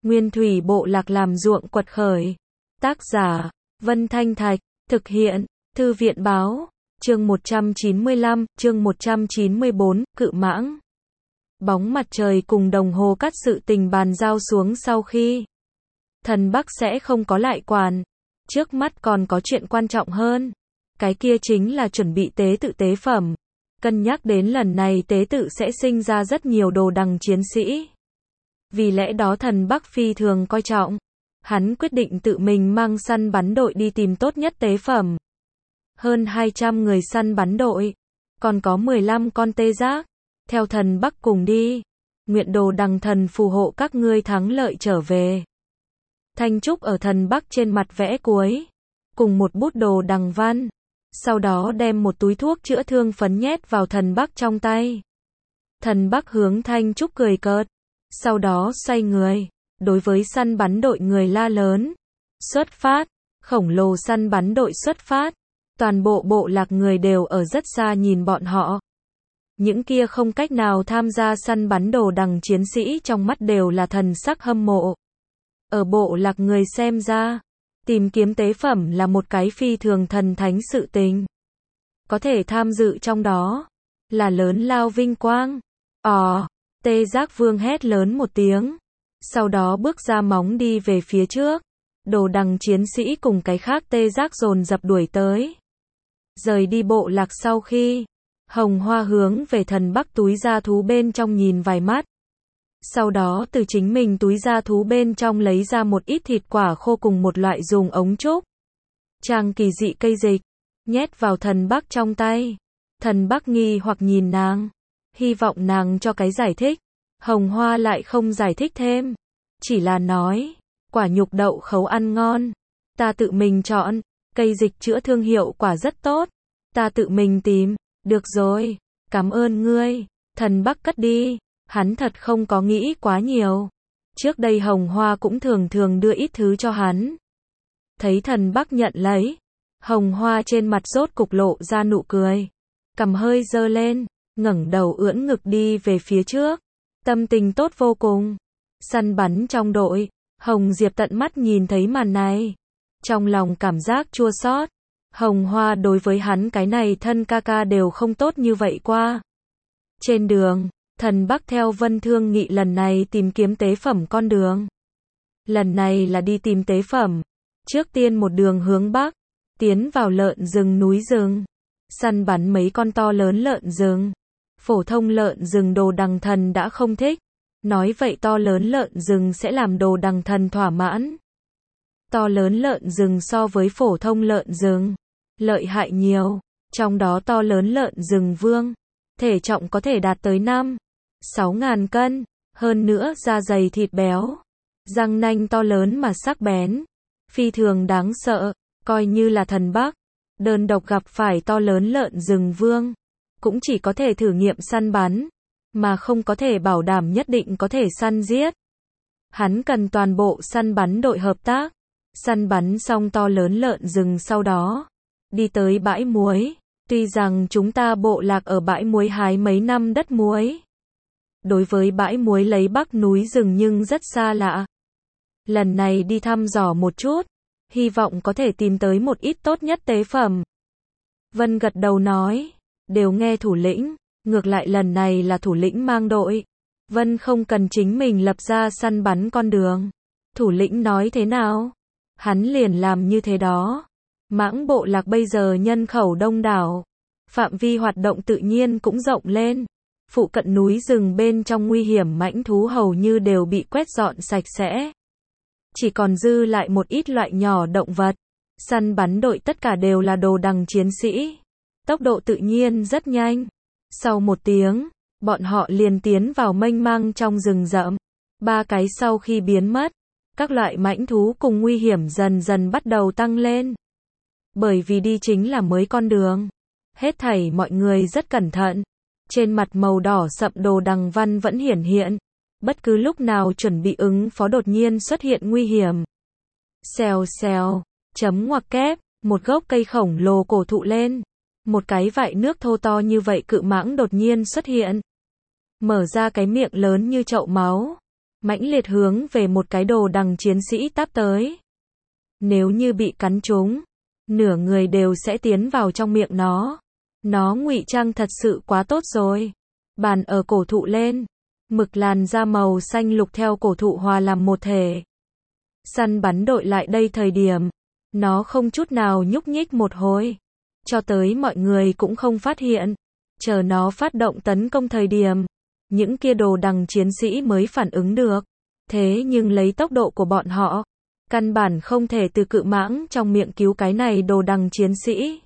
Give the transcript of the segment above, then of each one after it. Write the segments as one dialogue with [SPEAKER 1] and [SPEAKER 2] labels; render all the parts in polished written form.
[SPEAKER 1] Nguyên thủy bộ lạc làm ruộng quật khởi. Tác giả, Vân Thanh Thạch, thực hiện, Thư viện báo, chương 195, chương 194, Cự Mãng. Bóng mặt trời cùng đồng hồ cắt sự tình bàn giao xuống sau khi thần Bắc sẽ không có lại quản. Trước mắt còn có chuyện quan trọng hơn. Cái kia chính là chuẩn bị tế tự tế phẩm. Cân nhắc đến lần này tế tự sẽ sinh ra rất nhiều đồ đằng chiến sĩ. Vì lẽ đó thần Bắc phi thường coi trọng. Hắn quyết định tự mình mang săn bắn đội đi tìm tốt nhất tế phẩm. Hơn 200 người săn bắn đội. Còn có 15 con tê giác. Theo thần Bắc cùng đi. Nguyện đồ đằng thần phù hộ các ngươi thắng lợi trở về. Thanh Trúc ở thần Bắc trên mặt vẽ cuối. Cùng một bút đồ đằng văn. Sau đó đem một túi thuốc chữa thương phấn nhét vào thần Bắc trong tay. Thần Bắc hướng Thanh Trúc cười cợt. Sau đó xoay người. Đối với săn bắn đội người la lớn. Xuất phát. Khổng lồ săn bắn đội xuất phát. Toàn bộ bộ lạc người đều ở rất xa nhìn bọn họ. Những kia không cách nào tham gia săn bắn đồ đằng chiến sĩ trong mắt đều là thần sắc hâm mộ. Ở bộ lạc người xem ra, tìm kiếm tế phẩm là một cái phi thường thần thánh sự tình. Có thể tham dự trong đó, là lớn lao vinh quang. Tê giác vương hét lớn một tiếng. Sau đó bước ra móng đi về phía trước. Đồ đằng chiến sĩ cùng cái khác tê giác dồn dập đuổi tới. Rời đi bộ lạc sau khi, Hồng Hoa hướng về thần Bắc túi gia thú bên trong nhìn vài mắt. Sau đó từ chính mình túi gia thú bên trong lấy ra một ít thịt quả khô cùng một loại dùng ống trúc. Trang kỳ dị cây dịch, nhét vào thần Bắc trong tay. Thần Bắc nghi hoặc nhìn nàng, hy vọng nàng cho cái giải thích. Hồng Hoa lại không giải thích thêm, chỉ là nói, quả nhục đậu khấu ăn ngon, ta tự mình chọn, cây dịch chữa thương hiệu quả rất tốt, ta tự mình tìm, được rồi, cảm ơn ngươi. Thần Bắc cất đi, hắn thật không có nghĩ quá nhiều. Trước đây Hồng Hoa cũng thường thường đưa ít thứ cho hắn. Thấy thần Bắc nhận lấy, Hồng Hoa trên mặt rốt cục lộ ra nụ cười, cằm hơi giơ lên, ngẩng đầu ưỡn ngực đi về phía trước. Tâm tình tốt vô cùng. Săn bắn trong đội, Hồng Diệp tận mắt nhìn thấy màn này. Trong lòng cảm giác chua xót. Hồng Hoa đối với hắn cái này thân ca ca đều không tốt như vậy qua. Trên đường, thần Bắc theo Vân Thương Nghị lần này tìm kiếm tế phẩm con đường. Lần này là đi tìm tế phẩm. Trước tiên một đường hướng Bắc, tiến vào lợn rừng núi rừng. Săn bắn mấy con to lớn lợn rừng. Phổ thông lợn rừng đồ đằng thần đã không thích. Nói vậy to lớn lợn rừng sẽ làm đồ đằng thần thỏa mãn. To lớn lợn rừng so với phổ thông lợn rừng lợi hại nhiều. Trong đó to lớn lợn rừng vương, thể trọng có thể đạt tới 5-6 ngàn cân. Hơn nữa da dày thịt béo, răng nanh to lớn mà sắc bén, phi thường đáng sợ. Coi như là thần Bắc đơn độc gặp phải to lớn lợn rừng vương, cũng chỉ có thể thử nghiệm săn bắn, mà không có thể bảo đảm nhất định có thể săn giết. Hắn cần toàn bộ săn bắn đội hợp tác. Săn bắn xong to lớn lợn rừng sau đó, đi tới bãi muối. Tuy rằng chúng ta bộ lạc ở bãi muối hái mấy năm đất muối. Đối với bãi muối lấy Bắc núi rừng nhưng rất xa lạ. Lần này đi thăm dò một chút, hy vọng có thể tìm tới một ít tốt nhất tế phẩm. Vân gật đầu nói, đều nghe thủ lĩnh, ngược lại lần này là thủ lĩnh mang đội. Vân không cần chính mình lập ra săn bắn con đường. Thủ lĩnh nói thế nào, hắn liền làm như thế đó. Mãng bộ lạc bây giờ nhân khẩu đông đảo, phạm vi hoạt động tự nhiên cũng rộng lên. Phụ cận núi rừng bên trong nguy hiểm mãnh thú hầu như đều bị quét dọn sạch sẽ. Chỉ còn dư lại một ít loại nhỏ động vật. Săn bắn đội tất cả đều là đồ đằng chiến sĩ. Tốc độ tự nhiên rất nhanh. Sau 1 tiếng, bọn họ liền tiến vào mênh mang trong rừng rậm. 3 cái sau khi biến mất, các loại mãnh thú cùng nguy hiểm dần dần bắt đầu tăng lên. Bởi vì đi chính là mới con đường. Hết thảy mọi người rất cẩn thận. Trên mặt màu đỏ sậm đồ đằng văn vẫn hiển hiện. Bất cứ lúc nào chuẩn bị ứng phó đột nhiên xuất hiện nguy hiểm. Xèo xèo, chấm ngoặc kép, một gốc cây khổng lồ cổ thụ lên. Một cái vại nước thô to như vậy cự mãng đột nhiên xuất hiện. Mở ra cái miệng lớn như chậu máu. mãnh liệt hướng về một cái đồ đằng chiến sĩ táp tới. Nếu như bị cắn trúng, nửa người đều sẽ tiến vào trong miệng nó. Nó ngụy trang thật sự quá tốt rồi. Bàn ở cổ thụ lên, mực làn da màu xanh lục theo cổ thụ hòa làm một thể. Săn bắn đội lại đây thời điểm, nó không chút nào nhúc nhích một hồi. Cho tới mọi người cũng không phát hiện. Chờ nó phát động tấn công thời điểm, những kia đồ đằng chiến sĩ mới phản ứng được. Thế nhưng lấy tốc độ của bọn họ, căn bản không thể từ cự mãng trong miệng cứu cái này đồ đằng chiến sĩ.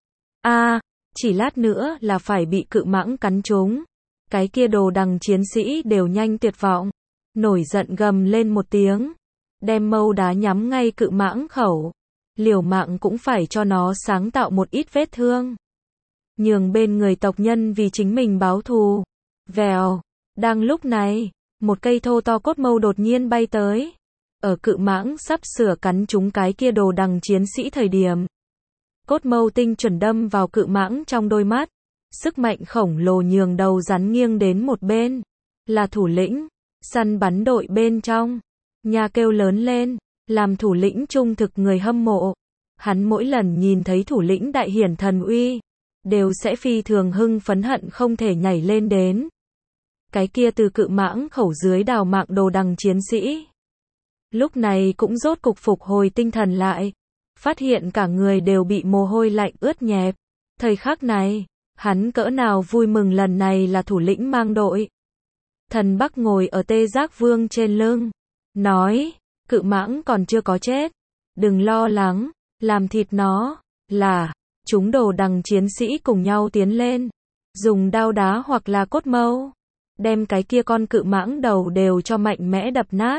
[SPEAKER 1] Chỉ lát nữa là phải bị cự mãng cắn trúng. Cái kia đồ đằng chiến sĩ đều nhanh tuyệt vọng. Nổi giận gầm lên một tiếng. Đem mâu đá nhắm ngay cự mãng khẩu. Liều mạng cũng phải cho nó sáng tạo một ít vết thương. Nhường bên người tộc nhân vì chính mình báo thù. Vèo. Đang lúc này, một cây thô to cốt mâu đột nhiên bay tới. Ở cự mãng sắp sửa cắn trúng cái kia đồ đằng chiến sĩ thời điểm. Cốt mâu tinh chuẩn đâm vào cự mãng trong đôi mắt. Sức mạnh khổng lồ nhường đầu rắn nghiêng đến một bên. Là thủ lĩnh, săn bắn đội bên trong. Nhà kêu lớn lên, làm thủ lĩnh trung thực người hâm mộ. Hắn mỗi lần nhìn thấy thủ lĩnh đại hiển thần uy, đều sẽ phi thường hưng phấn hận không thể nhảy lên đến. Cái kia từ cự mãng khẩu dưới đào mạng đồ đằng chiến sĩ. Lúc này cũng rốt cục phục hồi tinh thần lại. Phát hiện cả người đều bị mồ hôi lạnh ướt nhẹp. Thời khắc này, hắn cỡ nào vui mừng lần này là thủ lĩnh mang đội. Thần Bắc ngồi ở Tê Giác Vương trên lưng. Nói, cự mãng còn chưa có chết. Đừng lo lắng, làm thịt nó. Là, chúng đồ đằng chiến sĩ cùng nhau tiến lên. Dùng đao đá hoặc là cốt mâu. Đem cái kia con cự mãng đầu đều cho mạnh mẽ đập nát.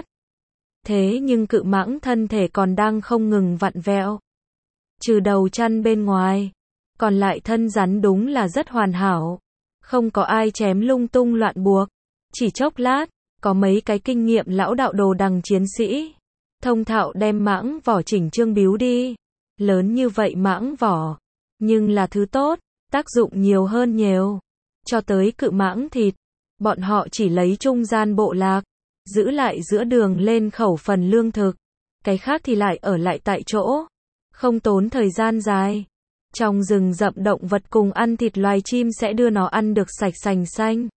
[SPEAKER 1] Thế nhưng cự mãng thân thể còn đang không ngừng vặn vẹo. Trừ đầu chăn bên ngoài. Còn lại thân rắn đúng là rất hoàn hảo. Không có ai chém lung tung loạn buộc. Chỉ chốc lát, có mấy cái kinh nghiệm lão đạo đồ đằng chiến sĩ. Thông thạo đem mãng vỏ chỉnh chương biếu đi. Lớn như vậy mãng vỏ. Nhưng là thứ tốt, tác dụng nhiều hơn nhiều. Cho tới cự mãng thịt. Bọn họ chỉ lấy trung gian bộ lạc. Giữ lại giữa đường lên khẩu phần lương thực. Cái khác thì lại ở lại tại chỗ. Không tốn thời gian dài. Trong rừng rậm động vật cùng ăn thịt loài chim sẽ đưa nó ăn được sạch sành xanh.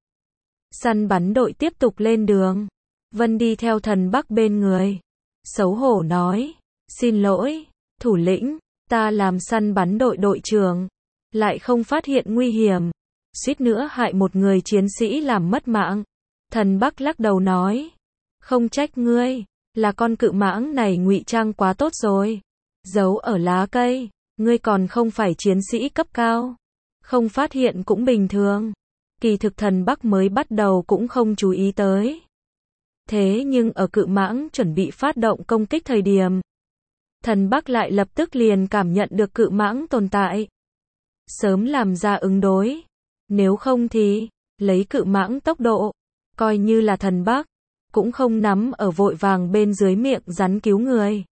[SPEAKER 1] Săn bắn đội tiếp tục lên đường. Vân đi theo Thần Bắc bên người. Xấu hổ nói. Xin lỗi, thủ lĩnh, ta làm săn bắn đội đội trưởng. Lại không phát hiện nguy hiểm. Suýt nữa hại một người chiến sĩ làm mất mạng. Thần Bắc lắc đầu nói. Không trách ngươi, là con cự mãng này ngụy trang quá tốt rồi. Giấu ở lá cây, ngươi còn không phải chiến sĩ cấp cao. Không phát hiện cũng bình thường. Kỳ thực Thần Bắc mới bắt đầu cũng không chú ý tới. Thế nhưng ở cự mãng chuẩn bị phát động công kích thời điểm. Thần Bắc lại lập tức liền cảm nhận được cự mãng tồn tại. Sớm làm ra ứng đối. Nếu không thì, lấy cự mãng tốc độ, coi như là Thần Bắc. Cũng không nắm ở vội vàng bên dưới miệng rắn cứu người.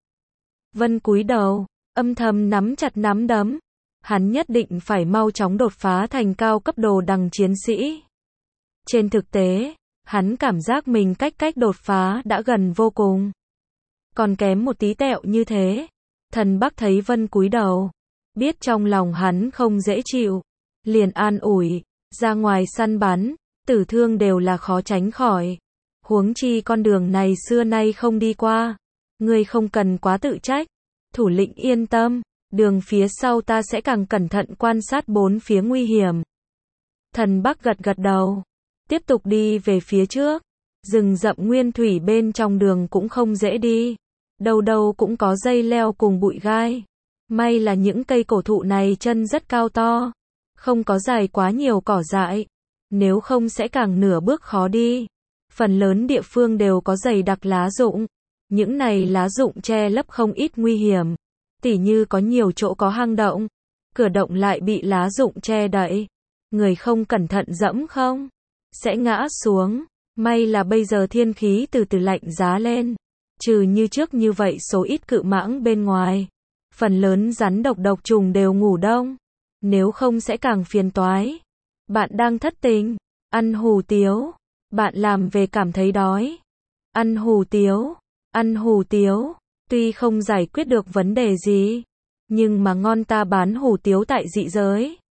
[SPEAKER 1] Vân cúi đầu, âm thầm nắm chặt nắm đấm. Hắn nhất định phải mau chóng đột phá thành cao cấp đồ đằng chiến sĩ. Trên thực tế, hắn cảm giác mình cách đột phá đã gần vô cùng. Còn kém một tí tẹo như thế. Thần Bắc thấy Vân cúi đầu. Biết trong lòng hắn không dễ chịu. Liền an ủi, ra ngoài săn bắn, tử thương đều là khó tránh khỏi. Huống chi con đường này xưa nay không đi qua. Ngươi không cần quá tự trách. Thủ lĩnh yên tâm, đường phía sau ta sẽ càng cẩn thận quan sát bốn phía nguy hiểm. Thần Bắc gật gật đầu. Tiếp tục đi về phía trước. Rừng rậm nguyên thủy bên trong đường cũng không dễ đi. Đâu đâu cũng có dây leo cùng bụi gai. May là những cây cổ thụ này chân rất cao to. Không có dài quá nhiều cỏ dại. Nếu không sẽ càng nửa bước khó đi. Phần lớn địa phương đều có dày đặc lá rụng. Những này lá rụng che lấp không ít nguy hiểm. Tỉ như có nhiều chỗ có hang động. Cửa động lại bị lá rụng che đậy. Người không cẩn thận dẫm không? Sẽ ngã xuống. May là bây giờ thiên khí từ từ lạnh giá lên. Trừ như trước như vậy số ít cự mãng bên ngoài. Phần lớn rắn độc trùng đều ngủ đông. Nếu không sẽ càng phiền toái. Bạn đang thất tình. Ăn hủ tiếu. Bạn làm về cảm thấy đói. Ăn hủ tiếu. Ăn hủ tiếu. Tuy không giải quyết được vấn đề gì, nhưng mà ngon ta bán hủ tiếu tại dị giới.